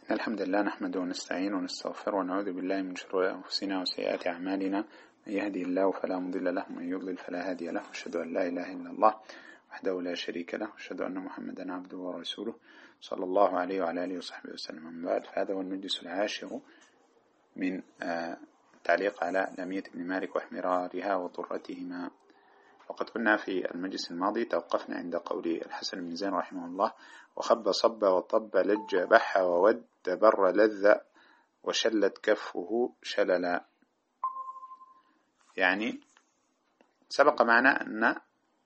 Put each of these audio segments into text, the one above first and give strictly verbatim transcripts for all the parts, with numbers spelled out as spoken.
الحمد لله نحمده ونستعين ونستغفر ونعوذ بالله من شرور أنفسنا وسيئات أعمالنا. من يهدي الله فلا مضل له ومن يضلل فلا هادي له، وأشهد أن لا إله إلا الله وحده لا شريك له، وأشهد أن محمدا عبده ورسوله صلى الله عليه وعلى آله وصحبه وسلم. من بعد، فهذا هو المجلس العاشر من تعليق على لامية ابن مالك واحمرارها وطرتهما. وقد كنا في المجلس الماضي توقفنا عند قول الحسن بن زين رحمه الله: وخب صب وطب لج بح وود بر لذ وشلت كفه شللا. يعني سبق معنا أن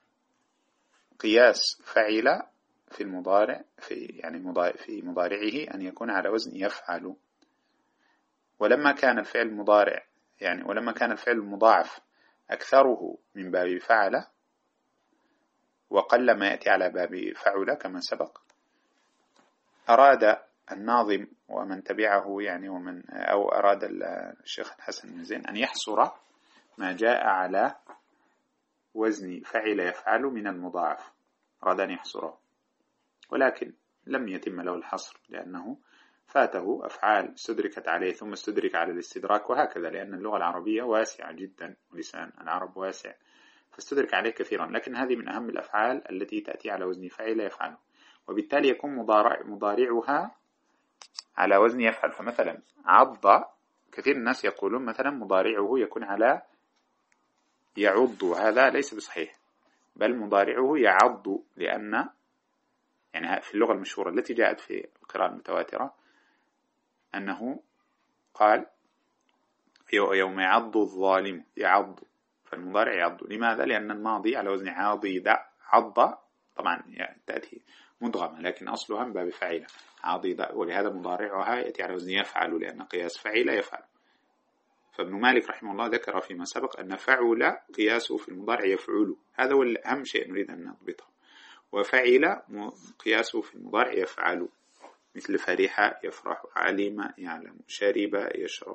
قياس فعل في المضارع في يعني مضارع في مضارعه أن يكون على وزن يفعل، ولما كان الفعل مضارع يعني ولما كان الفعل المضاعف أكثره من باب فعل وقل ما يأتي على باب فعل كما سبق، أراد الناظم ومن تبعه يعني ومن أو أراد الشيخ الحسن بن زين أن يحصر ما جاء على وزن فعل يفعل من المضاعف، أراد أن يحصره، ولكن لم يتم له الحصر لأنه فاته أفعال استدركت عليه ثم استدرك على الاستدراك، وهكذا، لأن اللغة العربية واسعة جدا ولسان العرب واسع فاستدرك عليه كثيرا، لكن هذه من أهم الأفعال التي تأتي على وزن فعل يفعل، وبالتالي يكون مضارع مضارعها على وزن يفعل. فمثلا عض، كثير الناس يقولون مثلا مضارعه يكون على يعض، هذا ليس بصحيح، بل مضارعه يعض، لأن يعني في اللغة المشهورة التي جاءت في القراءة المتواترة أنه قال يوم يعض الظالم يعض، فالمضارع يعض. لماذا؟ لأن الماضي على وزن عاضد، عض طبعا يعني تأتي مدغمة لكن أصلها من باب فعيلة عاضد، ولهذا مضارعها يأتي على وزن يفعل لأن قياس فعيلة يفعل. فابن مالك رحمه الله ذكر فيما سبق أن فعل قياسه في المضارع يفعل، هذا هو أهم شيء نريد أن نضبطه، وفعل قياسه في المضارع يفعل، مثل فرح يفرح، علم يعلم، شرب يشرب،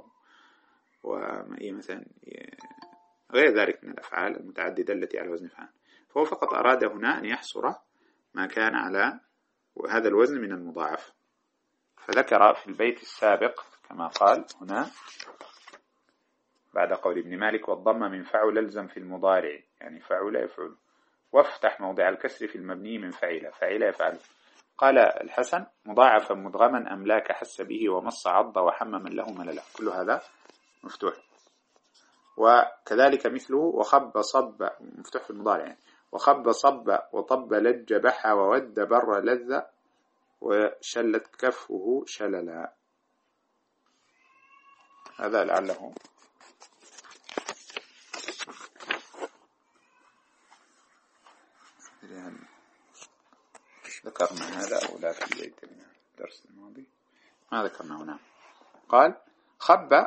ومثلا غير ذلك من الأفعال المتعددة التي على وزن فعل. فهو فقط أراد هنا أن يحصر ما كان على هذا الوزن من المضاعف، فذكر في البيت السابق كما قال هنا بعد قول ابن مالك: والضم من فعل الزم في المضارع، يعني فعل يفعل، وافتح موضع الكسر في المبني من فعل، فعل يفعل. قال الحسن: مضاعفا مدغما أملاك حس به ومص عض وحمما له مللا، كل هذا مفتوح. وكذلك مثله وخب صب، مفتوح في المضارع يعني، وخب صب وطب لج بح وود بر لذ وشلت كفه شللا. هذا لعله ذكرنا هذا أو لا في بيت الدرس الماضي، ما ذكرنا هنا. قال: خب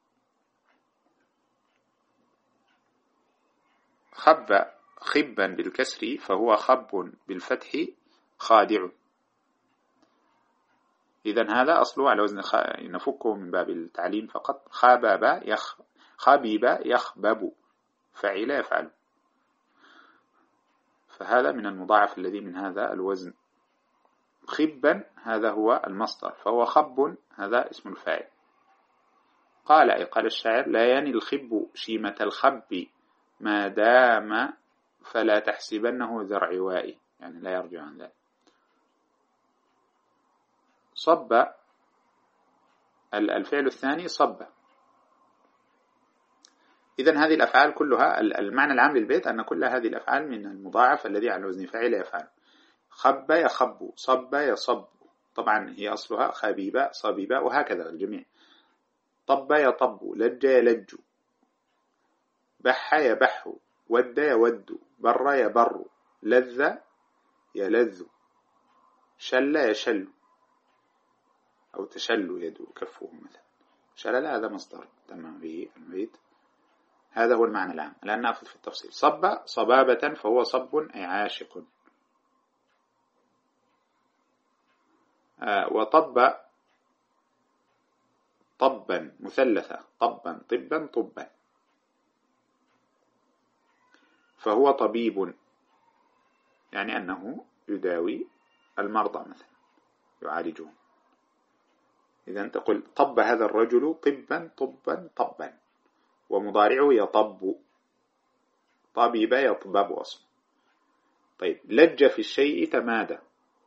خب خبا بالكسر فهو خب بالفتح خادع. إذن هذا أصله على وزن خ... نفكه من باب التعليم فقط. خابب يخ خبيب يخبب، فعل يفعل، فهذا من المضاعف الذي من هذا الوزن. خبا هذا هو المصدر، فهو خب هذا اسم الفاعل. قال أي قال الشاعر: لا يني الخب شيمة الخب ما دام فلا تحسبنه ذا رعوائي، يعني لا يرجع عن ذلك. صب الفعل الثاني صب. إذن هذه الأفعال كلها، المعنى العام للبيت أن كل هذه الأفعال من المضاعف الذي على وزن فعل يفعل. خب يخب، صب يصب، طبعا هي أصلها خبيبة صبيبة، وهكذا الجميع. طب يطب، لج يلج، بح يبح، ود يود، بر يبر، لذ يلذ، شل يشل أو تشل يد كفه مثلا، شلل هذا مصدر تمام به البيت. هذا هو المعنى العام، الآن نأخذ في التفصيل. صب صبابة فهو صب أي عاشق. آه وطب طبا مثلثة، طبا طبا طبا، فهو طبيب، يعني أنه يداوي المرضى مثلا يعالجهم. إذا تقول طب هذا الرجل طبا طبا طبا، ومضارعه يطب، طبيب يطبب أصلا. طيب لج في الشيء تمادى،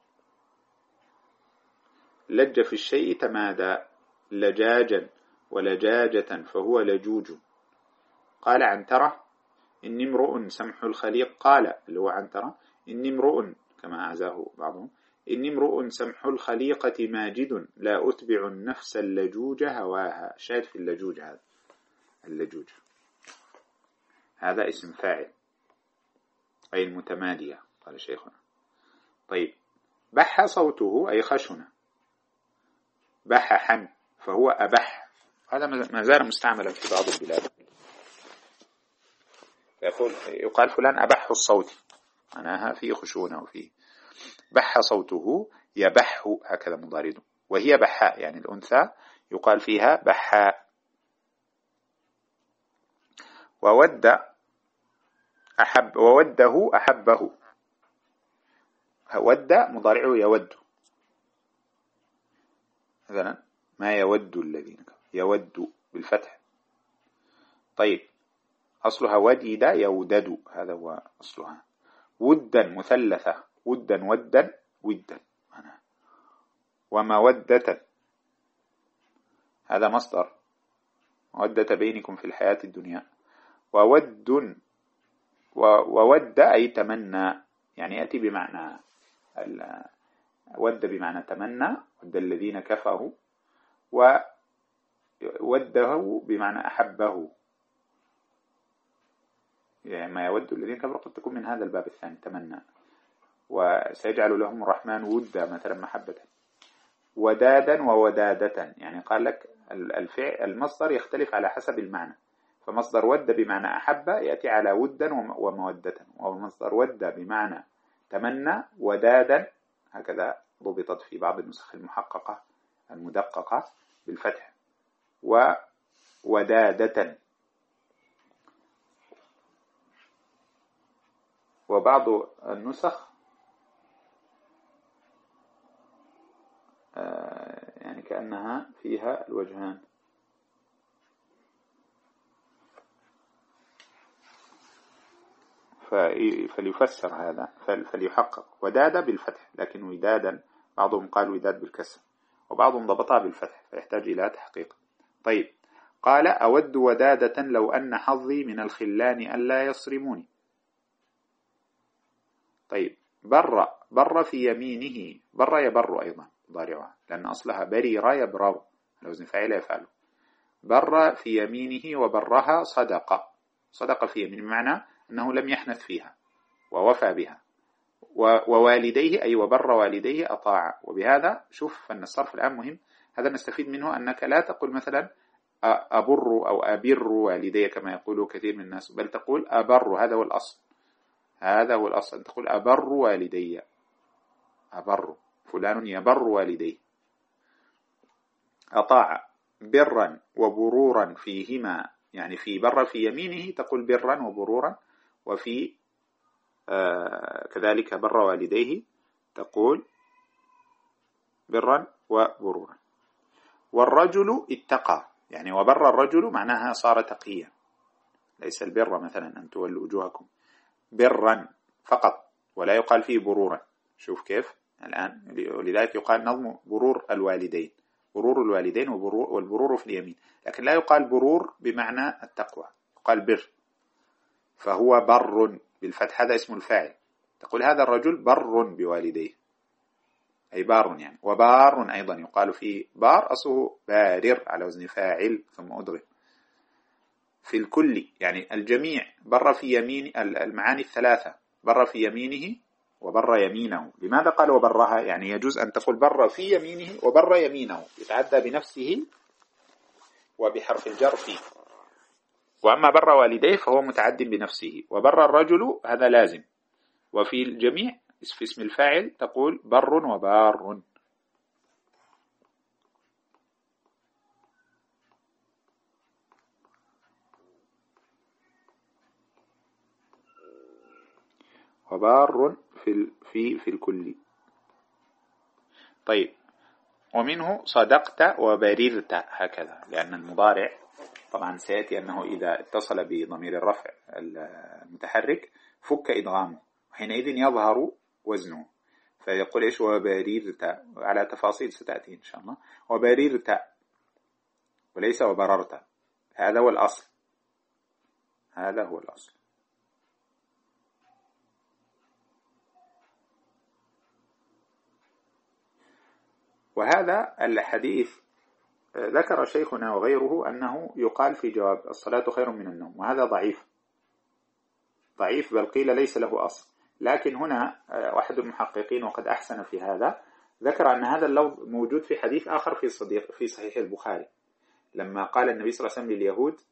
لج في الشيء تمادى، لجاجا ولجاجة فهو لجوج. قال عنترة إني امرؤ سمح الخليق، قال اللي هو عنترة إني امرؤ كما أعزاه بعضهم، إني امرؤ سمح الخليقة ماجد لا أتبع النفس اللجوج هواها. شاهد في اللجوج، هذا اللجوج هذا اسم فاعل أي المتمادية قال شيخنا. طيب بح صوته أي خشن، بححا فهو أبح، هذا ما زال مستعملا في بعض البلاد. يقول يقال فلان أبح الصوت، معناها فيه خشونة وفيه. بح صوته يبح هكذا مضارد، وهي بحاء يعني الأنثى يقال فيها بحاء. وود أحب، ووده أحبه، ود مضارعه يود، مثلا ما يود الذين، يود بالفتح. طيب أصلها ودد يودد، هذا هو أصلها. ودا مثلثة، ودا ودا ودا، ومودة هذا مصدر، مودة بينكم في الحياة الدنيا. وود وود أي تمنى، يعني يأتي بمعنى ود بمعنى تمنى، ود الذين كفروا، ووده بمعنى أحبه، يعني ما يود الذين كفروا قد تكون من هذا الباب الثاني تمنى. وسيجعل لهم الرحمن ودا مثلا محبة. ودادا وودادة، يعني قال لك الفعل المصدر يختلف على حسب المعنى، فمصدر ود بمعنى أحب يأتي على ودا ومودة، ومصدر ود بمعنى تمنى ودادا هكذا ضبطت في بعض النسخ المحققة المدققة بالفتح، وودادة. وبعض النسخ يعني كأنها فيها الوجهان، فليفسر هذا، فليحقق وداد بالفتح، لكن ودادا بعضهم قال وداد بالكسر، وبعضهم ضبطها بالفتح فيحتاج إلى تحقيق. طيب قال أود ودادة لو أن حظي من الخلان ألا يصرموني. طيب بر، بر في يمينه، بر يبر أيضا ضارعها لأن أصلها برير يبرر، لو زن فعل يفعله. بر في يمينه وبرها صدق، صدق في يمين بمعنى أنه لم يحنث فيها ووفى بها. ووالديه أي وبر والديه أطاع. وبهذا شوف أن الصرف الآن مهم، هذا نستفيد منه أنك لا تقول مثلا أبر أو أبر والدي كما يقول كثير من الناس، بل تقول أبر، هذا هو الأصل، هذا هو الأصل أن تقول أبر والدي، أبر فلان يبر والديه. أطاع برا وبرورا فيهما، يعني في بر في يمينه تقول برا وبرورا، وفي آه كذلك بر والديه تقول برا وبرورا. والرجل اتقى، يعني وبر الرجل معناها صار تقيا، ليس البر مثلا أن تولوا وجوهكم، برا فقط ولا يقال فيه برورا. شوف كيف الآن، ولذلك يقال نظم برور الوالدين، برور الوالدين وبرور والبرور في اليمين، لكن لا يقال برور بمعنى التقوى، يقال بر. فهو بر بالفتح، هذا اسم الفاعل، تقول هذا الرجل بر بوالديه أي بار يعني. وبار أيضا يقال فيه بار، أصله بارر على وزن فاعل ثم أدغم. في الكل يعني الجميع، بر في يمين، المعاني الثلاثة، بر في يمينه وبر يمينه. لماذا قال وبرها؟ يعني يجوز أن تقول بر في يمينه وبر يمينه، يتعدى بنفسه وبحرف الجر فيه. وأما بر والديه فهو متعد بنفسه، وبر الرجل هذا لازم. وفي الجميع في اسم الفاعل تقول بر وبار. وبار في في في الكل. طيب ومنه صدقت وبررت هكذا، لأن المضارع طبعا سيأتي أنه إذا اتصل بضمير الرفع المتحرك فك إدغامه، حينئذ يظهر وزنه، فيقول إيش وبررت، على تفاصيل ستأتي إن شاء الله. وبررت وليس وبررت، هذا هو الأصل، هذا هو الأصل. وهذا الحديث ذكر شيخنا وغيره أنه يقال في جواب الصلاة خير من النوم، وهذا ضعيف ضعيف بل قيل ليس له أصل. لكن هنا واحد المحققين وقد أحسن في هذا ذكر أن هذا اللفظ موجود في حديث آخر في صديق في صحيح البخاري، لما قال النبي صلى الله عليه وسلم لليهود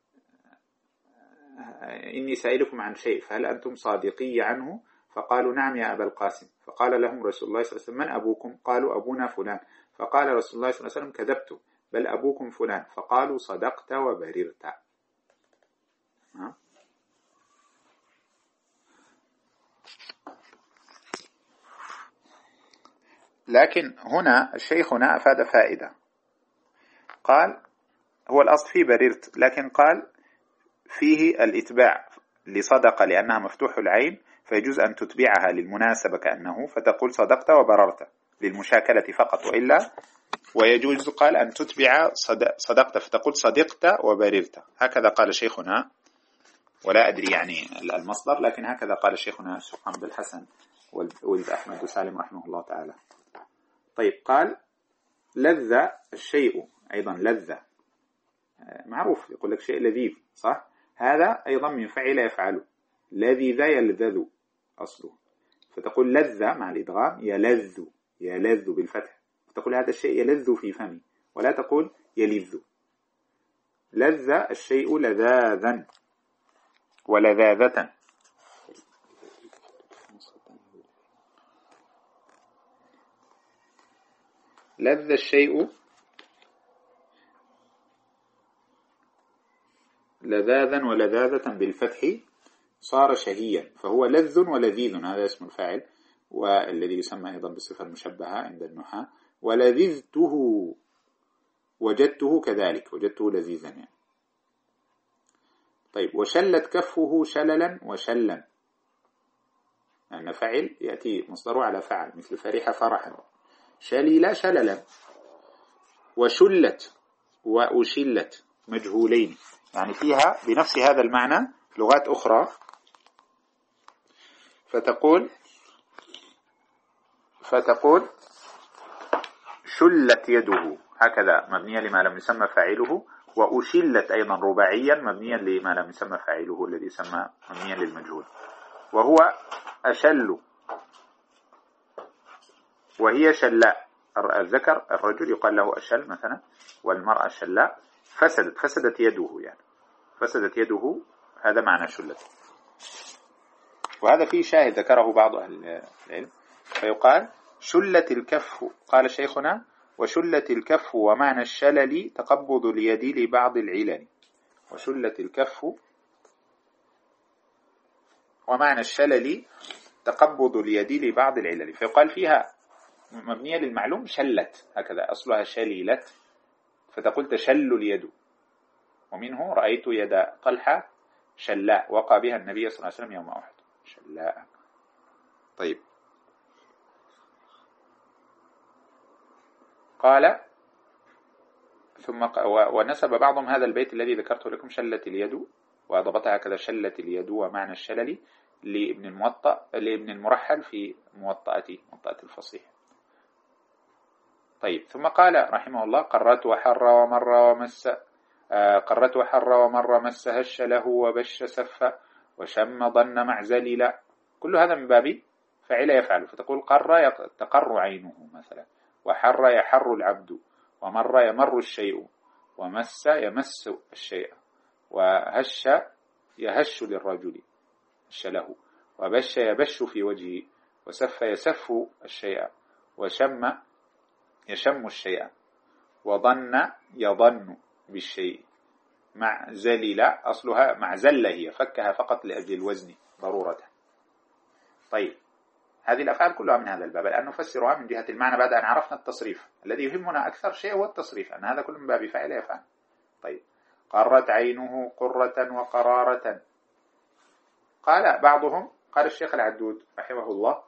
إني سائلكم عن شيء فهل أنتم صادقي عنه؟ فقالوا نعم يا أبا القاسم. فقال لهم رسول الله صلى الله عليه وسلم من أبوكم؟ قالوا أبونا فلان. فقال رسول الله صلى الله عليه وسلم كذبت بل أبوكم فلان. فقالوا صدقت وبررت. لكن هنا شيخنا أفاد فائدة، قال هو الأصل في بررت، لكن قال فيه الإتباع لصدق لأنها مفتوح العين، فيجوز أن تتبعها للمناسبة كأنه فتقول صدقت وبررت للمشاكلة فقط، وإلا ويجوز قال أن تتبع صدقت فتقول صدقت وبررت، هكذا قال شيخنا، ولا أدري يعني المصدر، لكن هكذا قال شيخنا الشيخ محمد الحسن ولد أحمد سالم رحمه الله تعالى. طيب قال لذ الشيء، أيضا لذ معروف، يقول لك شيء لذيذ صح، هذا أيضا من فعل يفعله، لذيذ يلذذ أصله، فتقول لذ مع الإدغام يلذ، يلذ بالفتح، فتقول هذا الشيء يلذ في فمي، ولا تقول يلذ. لذ الشيء لذاذا ولذاذة. لذ الشيء لذاذا ولذاذة بالفتح صار شهيا، فهو لذ ولذيذ، هذا اسم الفاعل، والذي يسمى أيضا بالصفة المشبهة عند النحاة. ولذذته وجدته كذلك، وجدته لذيذا يعني. طيب وشلت كفه شللا وشلا، لأن فعل يأتي مصدره على فعل، مثل فرح فرحا، شلل شللا. وشلت وأشلت مجهولين، يعني فيها بنفس هذا المعنى في لغات أخرى، فتقول فتقول شلت يده هكذا مبنية لما لم يسمى فاعله، وأشلت أيضا رباعيا مبنيا لما لم يسمى فاعله الذي يسمى مبنيا للمجهول، وهو أشل وهي شلاء. الذكر الرجل يقال له أشل مثلا، والمرأة شلاء. فسدت فسدت يده، يعني فسدت يده، هذا معنى شلت. وهذا فيه شاهد ذكره بعض أهل العلم، فيقال شلت الكف، قال شيخنا وشلت الكف ومعنى الشلل تقبض اليد لبعض العلل. وشلت الكف ومعنى الشلل تقبض اليد لبعض العلل، فيقال فيها مبنية للمعلوم شلت، هكذا أصلها شليلت، فتقول تشل اليد. ومنه رأيت يد طلحة شلاء وقع بها النبي صلى الله عليه وسلم يوم أحد، شلاء. طيب قال ثم ونسب بعضهم هذا البيت الذي ذكرته لكم شلت اليد، وأضبطها هكذا شلت اليد ومعنى الشلل لابن الموطأ لابن المرحل في موطأته موطأة الفصيح. طيب ثم قال رحمه الله قرت وحر ومر ومس آه قرت وحر ومر مس هش له وبش سف وشم ظن معزلل، كل هذا من باب فعل يفعل، فتقول قر تقر عينه مثلا، وحر يحر العبد، ومر يمر الشيء، ومس يمس الشيء، وهش يهش للرجل هش له، وبش يبش في وجهه، وسف يسف الشيء، وشم يشم الشيء، وظن يظن بالشيء. معزلل أصلها معزلة، هي فكها فقط لأجل الوزن ضرورة. طيب هذه الأفعال كلها من هذا الباب، الآن نفسرها من جهة المعنى بعد أن عرفنا التصريف. الذي يهمنا أكثر شيء هو التصريف، أن هذا كله من باب فعل يفعل. طيب، قرت عينه قرة وقرارة. قال بعضهم، قال الشيخ العدود رحمه الله: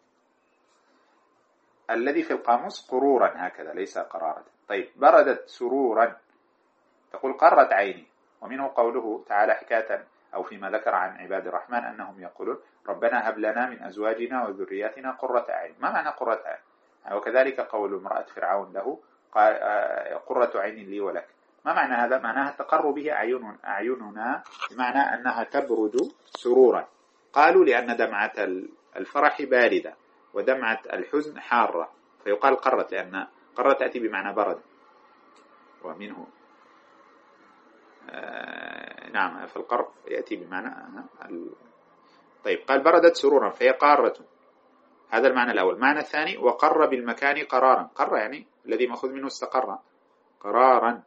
الذي في القاموس قرورا هكذا ليس قرارة. طيب، بردت سرورا، تقول قرت عيني. ومنه قوله تعالى حكاية أو فيما ذكر عن عباد الرحمن أنهم يقولون: ربنا هب لنا من أزواجنا وذرياتنا قرة أعين. ما معنى قرة أعين؟ وكذلك قول امرأة فرعون له: قرة عين لي ولك. ما معنى هذا؟ معناها تقر به أعين أعيننا، بمعنى أنها تبرد سرورا. قالوا لأن دمعة الفرح باردة ودمعة الحزن حارة، فيقال قرت، لأن قرت تأتي بمعنى برد. ومنه آه نعم، في القرب يأتي بمعنى آه طيب، قال بردت سرورا فهي قارة. هذا المعنى الأول. المعنى الثاني: وقر بالمكان قرارا. قر يعني الذي مأخذ منه استقر قرارا،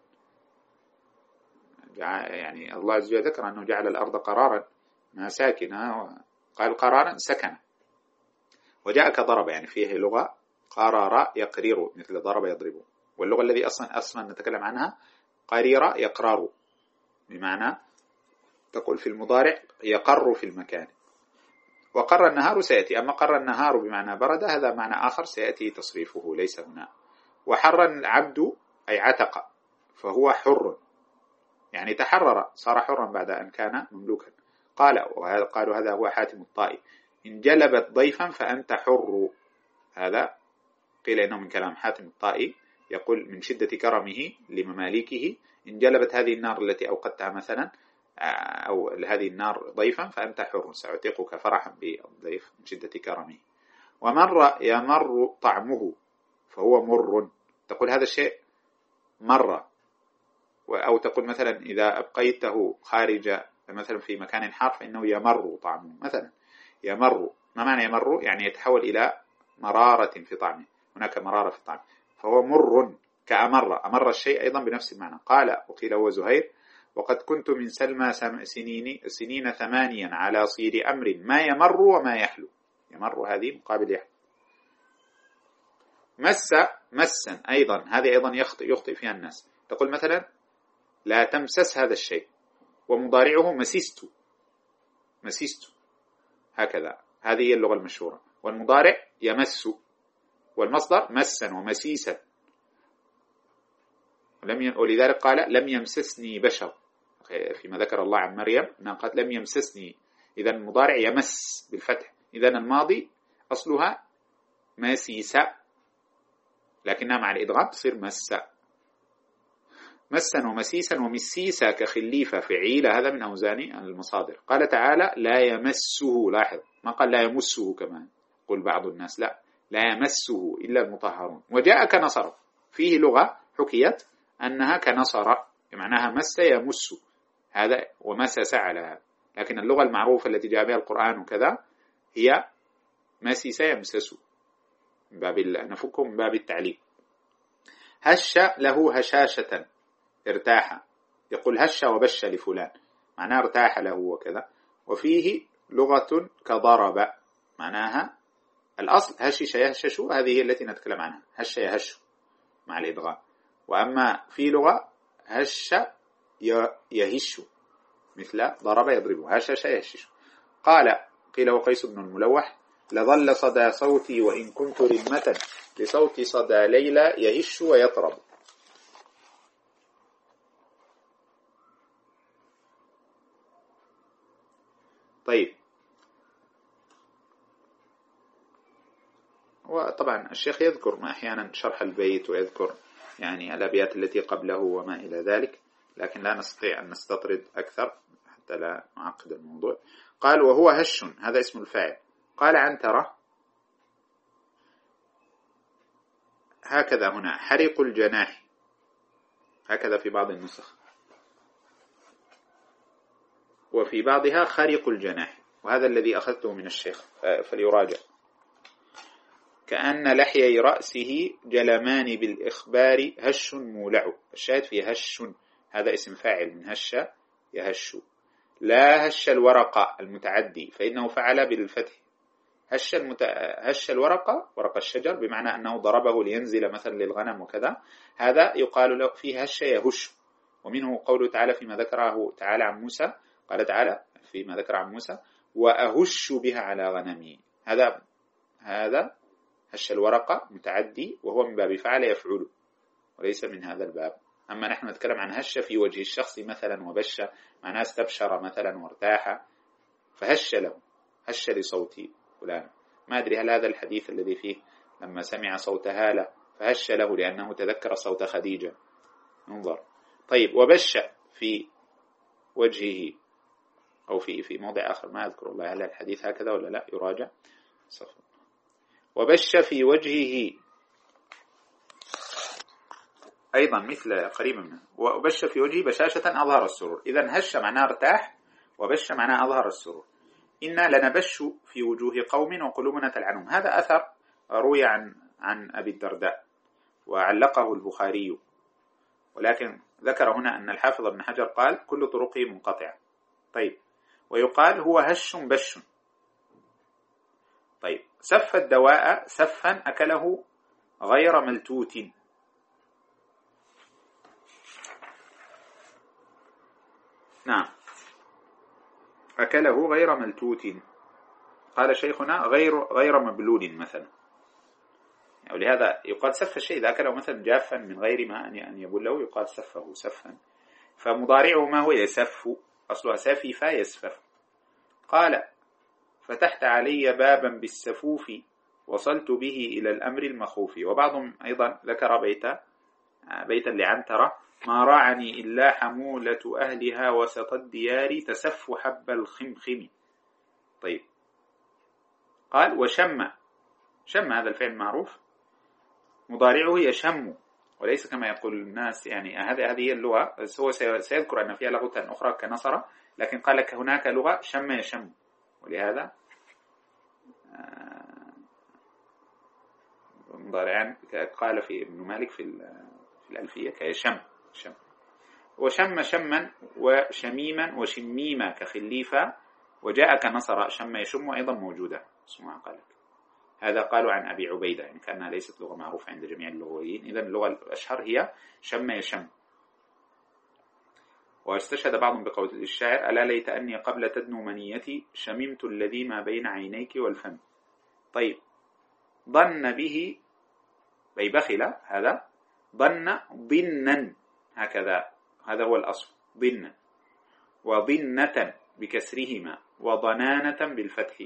يعني الله عز وجل ذكر أنه جعل الأرض قرارا ما ساكنة، قال قرارا سكن. وجاء كضرب، يعني فيه لغة قرار يقرر مثل ضرب يضرب، واللغة الذي أصلا أصلا نتكلم عنها قرير يقرر، بمعنى تقول في المضارع يقر في المكان. وقر النهار سيأتي، أما قر النهار بمعنى برد هذا معنى آخر سيأتي تصريفه ليس هنا. وحر العبد أي عتق، فهو حر، يعني تحرر صار حرا بعد أن كان مملوكا. قال قالوا هذا هو حاتم الطائي: إن جلبت ضيفا فأنت حر. هذا قيل إنه من كلام حاتم الطائي، يقول من شدة كرمه لمماليكه: إن جلبت هذه النار التي أوقدتها مثلا، أو هذه النار ضيفا فأنت حر، سأعتقك فرحا بالضيف من شدة كرمه. ومر يمر طعمه فهو مر، تقول هذا الشيء مر. أو تقول مثلا إذا أبقيته خارج مثلا في مكان حار فإنه يمر طعمه مثلا. يمر، ما معنى يمر؟ يعني يتحول إلى مرارة في طعمه، هناك مرارة في طعمه، فهو مر كأمر. أمر الشيء أيضا بنفس المعنى. قال وقيل هو زهير: وقد كنت من سلمى سنين, سنين ثمانيا على صير أمر ما يمر وما يحلو. يمر هذه مقابل يحلو. مس مسا أيضا، هذه أيضا يخطئ, يخطئ فيها الناس. تقول مثلا لا تمسس هذا الشيء، ومضارعه مسست مسست هكذا، هذه هي اللغة المشهورة. والمضارع يمس، والمصدر مسا ومسيسا. ولذلك قال لم يمسسني بشر، فيما ذكر الله عن مريم أنها قالت لم يمسسني. إذن المضارع يمس بالفتح، إذن الماضي أصلها مسيسا، لكنها مع الإدغام تصير مسا. مسا ومسيسا ومسيسا كخليفة فعيلة، هذا من أوزان المصادر. قال تعالى لا يمسه، لاحظ ما قال لا يمسه كمان قل بعض الناس، لا لا يمسه إلا المطهرون. وجاء كنصر، فيه لغة حكيت أنها كنصر، معناها مس يمس، هذا ومسس على هذا. لكن اللغة المعروفة التي جاء بها القرآن وكذا هي مسس يمسس، من باب نفكه من باب التعليم. هش له هشاشة، ارتاح، يقول هش وبش لفلان، معناه ارتاح له وكذا. وفيه لغة كضرب، معناها الأصل هشش يهشش، هذه هي التي نتكلم عنها، هش يهش مع الإدغام. وأما في لغة هش يهش، مثل ضرب يضرب، هشش يهشش. قال قيل وقيس بن الملوح: لظل صدى صوتي وإن كنت رمة لصوت صدى ليلى يهش ويطرب. طيب، وطبعا الشيخ يذكر ما أحيانا شرح البيت ويذكر يعني الأبيات التي قبله وما إلى ذلك، لكن لا نستطيع أن نستطرد أكثر حتى لا نعقد الموضوع. قال وهو هش، هذا اسم الفاعل. قال عنترة هكذا هنا حرق الجناح، هكذا في بعض النسخ، وفي بعضها خرق الجناح، وهذا الذي أخذته من الشيخ فليراجع. كأن لحيي رأسه جلمان بالإخبار هش مولع، الشاهد في هش، هذا اسم فاعل من هش يهش. لا هش الورق المتعدي فإنه فعل بالفتح، هش, المت... هش الورقة ورق الشجر بمعنى أنه ضربه لينزل مثلا للغنم وكذا، هذا يقال له فيه هش يهش. ومنه قوله تعالى فيما ذكره تعالى عن موسى، قال تعالى فيما ذكر عن موسى وأهش بها على غنمي. هذا هذا هش الورقة متعدي وهو من باب فعل يفعل وليس من هذا الباب. أما نحن نتكلم عن هش في وجه الشخص مثلا وبش، معناه استبشر مثلا وارتاح، فهش له، هش لصوتي فلان. ما أدري هل هذا الحديث الذي فيه لما سمع صوت هالة فهش له لأنه تذكر صوت خديجة. انظر. طيب وبش في وجهه أو في في موضع آخر ما أذكر الله، هل الحديث هكذا ولا لا؟ يراجع. صفر. وبش في وجهه أيضا مثل قريب منه، وبش في وجهه بشاشة أظهر السرور. إذن هش معناه ارتاح، وبش معناه أظهر السرور. إنا لنبش في وجوه قوم وقلوبنا تلعنهم. هذا أثر روي عن عن أبي الدرداء وعلقه البخاري، ولكن ذكر هنا أن الحافظ ابن حجر قال كل طرقه منقطعة. طيب ويقال هو هش بش. طيب سف الدواء سفا أكله غير ملتوت. نعم أكله غير ملتوت. قال شيخنا غير غير مبلول مثلا، ولهذا يقال سف الشيء إذا أكله مثلا جافا من غير ما أن يبله يقال سفه سفا. فمضارعه ما هو؟ يسف، أصلها سفف يسفف. قال فتحت علي بابا بالسفوف وصلت به إلى الأمر المخوف. وبعضهم أيضا ذكر بيتا بيتا لعنترة ما راعني إلا حمولة أهلها وسط الديار تسف حب الخمخم. طيب قال وشم. شم هذا الفعل معروف، مضارعه يشم وليس كما يقول الناس يعني هذه هذه اللغة. هو سيذكر أن فيها لغة أخرى كنصر، لكن قال لك هناك لغة شم يشم، ولهذا مضارعان قال في ابن مالك في في الألفية كيشم شم. وشم شما وشميما وشميما كخليفة، وجاء كنصر شم يشم أيضا موجودة اسمها قالك. هذا قالوا عن أبي عبيدة، يعني كأنها ليست لغة معروفة عند جميع اللغويين. إذن اللغة الأشهر هي شم يشم. واستشهد بعضهم بقول الشاعر ألا ليت أني قبل تدنو منيتي شممت الذي ما بين عينيك والفم. طيب ظن به أي بخل، هذا ظن ظنا هكذا، هذا هو الأصل ظن، وظنة بكسرهما وضنانة بالفتح.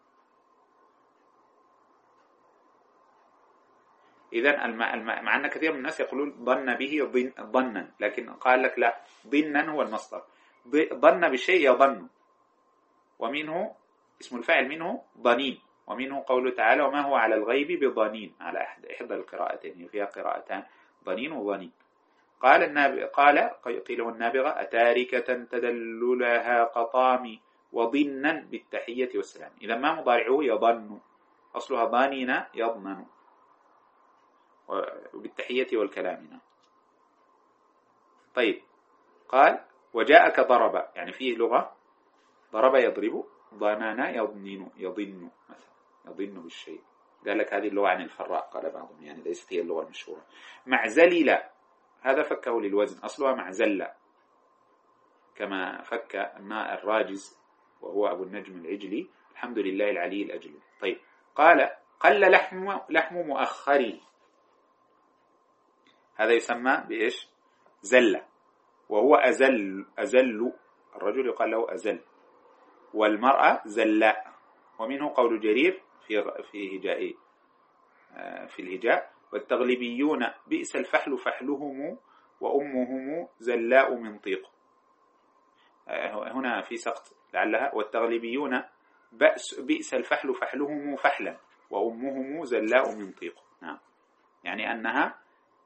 إذن مع أن كثير من الناس يقولون ظن به ظنا، لكن قال لك لا، ظنا هو المصدر. ظن بشيء يظن، ومنه اسم الفاعل منه ظنين، ومنه قوله تعالى وما هو على الغيب بظنين، على إحدى القراءتين فيها قراءتان ظنين وظنين. قال النابغة قال قيله النابغة أتاركة تدللها قطامي وظنا بالتحية والسلام. إذا ما مضارعه يظن، أصلها ظانين يظنن وبالتحية والكلام. طيب قال وجاءك ضرب، يعني فيه لغة ضرب يضرب، ظنانا يظنن يظن مثلا يظن بالشيء. قال لك هذه اللغة عن الفراء قال بعضهم، يعني ليست هي اللغة المشهورة. معزلل هذا فكه للوزن، أصلها معزلة كما فك الماء الراجز وهو أبو النجم العجلي الحمد لله العلي الأجل. طيب قال قل لحم لحم مؤخري، هذا يسمى بإيش؟ زلة، وهو أزل أزل، الرجل يقال له أزل، والمرأة زلاء. ومنه قول جرير في في هجاء في الهجاء والتغلبيون بئس الفحل فحلهم وأمهم زلاء من طيق. هنا في سقط لعلها والتغلبيون بئس بئس الفحل فحلهم فحلا وأمهم زلاء من طيق. نعم، يعني أنها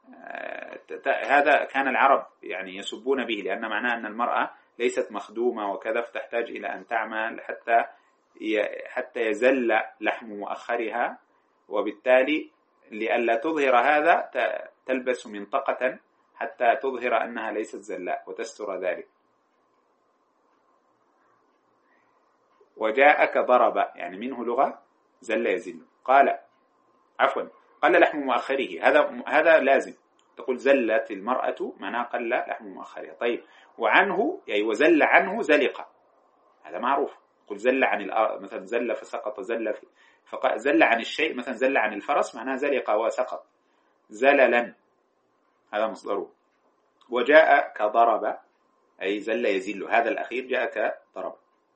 هذا كان العرب يعني يسبون به، لأن معناه أن المرأة ليست مخدومة وكذا، فتحتاج إلى أن تعمل حتى حتى يزل لحم مؤخرها، وبالتالي لئلا تظهر هذا تلبس منطقة حتى تظهر أنها ليست زلاء وتستر ذلك. وجاءك ضرب، يعني منه لغة زل يزل. قال عفوا قل لحم مؤخره، هذا هذا لازم تقول زلت المرأة معناها قل لحم مؤخرها. طيب وعنه يعني وزل عنه زلق، هذا معروف. قل زل عن الأرض مثلا زل فسقط، زل في فزل عن الشيء مثلا زل عن الفرس معناها زلق وسقط. زللا هذا مصدره. وجاء كضرب أي زل يزل، هذا الأخير جاء كضرب.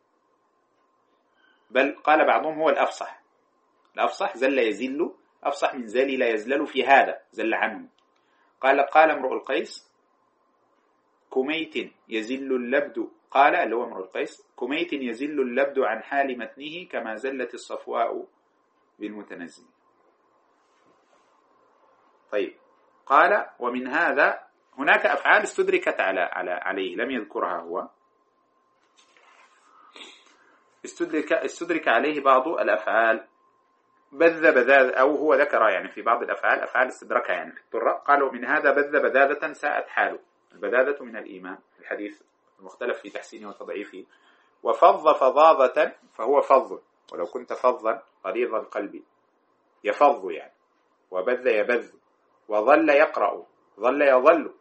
بل قال بعضهم هو الأفصح، الأفصح زل يزل أفصح من زلل يزلل في هذا زل عنه. قال قال امرؤ القيس كميت يزل اللبد، قال اللي هو امرؤ القيس كميت يزل اللبد عن حال متنه كما زلت الصفواء بالمتنزل. طيب قال ومن هذا هناك أفعال استدركت على على عليه لم يذكرها هو، استدرك استدرك عليه بعض الأفعال بذ بذاذ، أو هو ذكر يعني في بعض الأفعال أفعال استدركها يعني في الطرة. قالوا من هذا بذ بذاذة ساءت حاله، البذاذة من الإيمان، الحديث المختلف في تحسينه وتضعيفه. وفض فظاظة فهو فظ، ولو كنت فظا غليظ القلب يفظ يعني. وبذ يبذ. وظل يقرأ ظل يظل.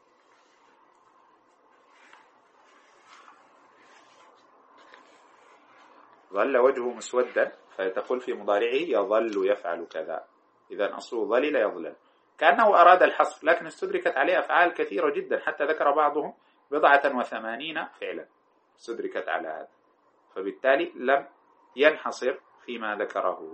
ظل وجهه مسودا فتقول في مضارعه يظل يفعل كذا، إذا أصله ظلل يظلل، كأنه أراد الحصر، لكن استدركت عليه أفعال كثيرة جدا حتى ذكر بعضهم بضعة وثمانين فعلا استدركت على هذا، فبالتالي لم ينحصر فيما ذكره.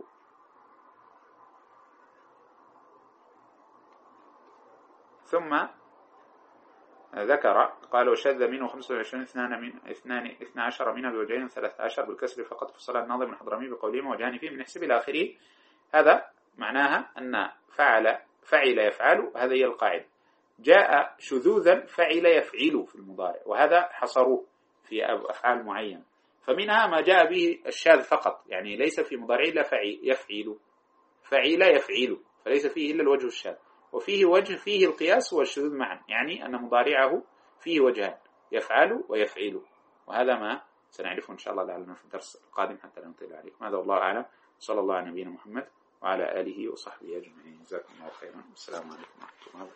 ثم ذكر قال وشذ منه خمسة وعشرين اثنان من اثنان اثنا عشر من الوجهين ثلاثة عشر بالكسر فقط فصل الناظم الحضرمي بقولهما وجهان فيه من حسب الآخرين. هذا معناها أن فعل فعل يفعل، هذه هي القاعدة. جاء شذوذا فعل يفعل في المضارع، وهذا حصروه في أفعال معينة، فمنها ما جاء به الشاذ فقط، يعني ليس في مضارع إلا فعل يفعل، فعل يفعل، فليس فيه إلا الوجه الشاذ، وفيه وجه فيه القياس والشذوذ معا، يعني أن مضارعه فيه وجهان يفعل ويفعل، وهذا ما سنعرفه إن شاء الله لعلنا في الدرس القادم حتى لا نطيل عليكم. هذا والله أعلم، صلى الله على نبينا محمد وعلى آله وصحبه أجمعين. جزاكم الله خيرا، والسلام عليكم ورحمة الله وبركاته.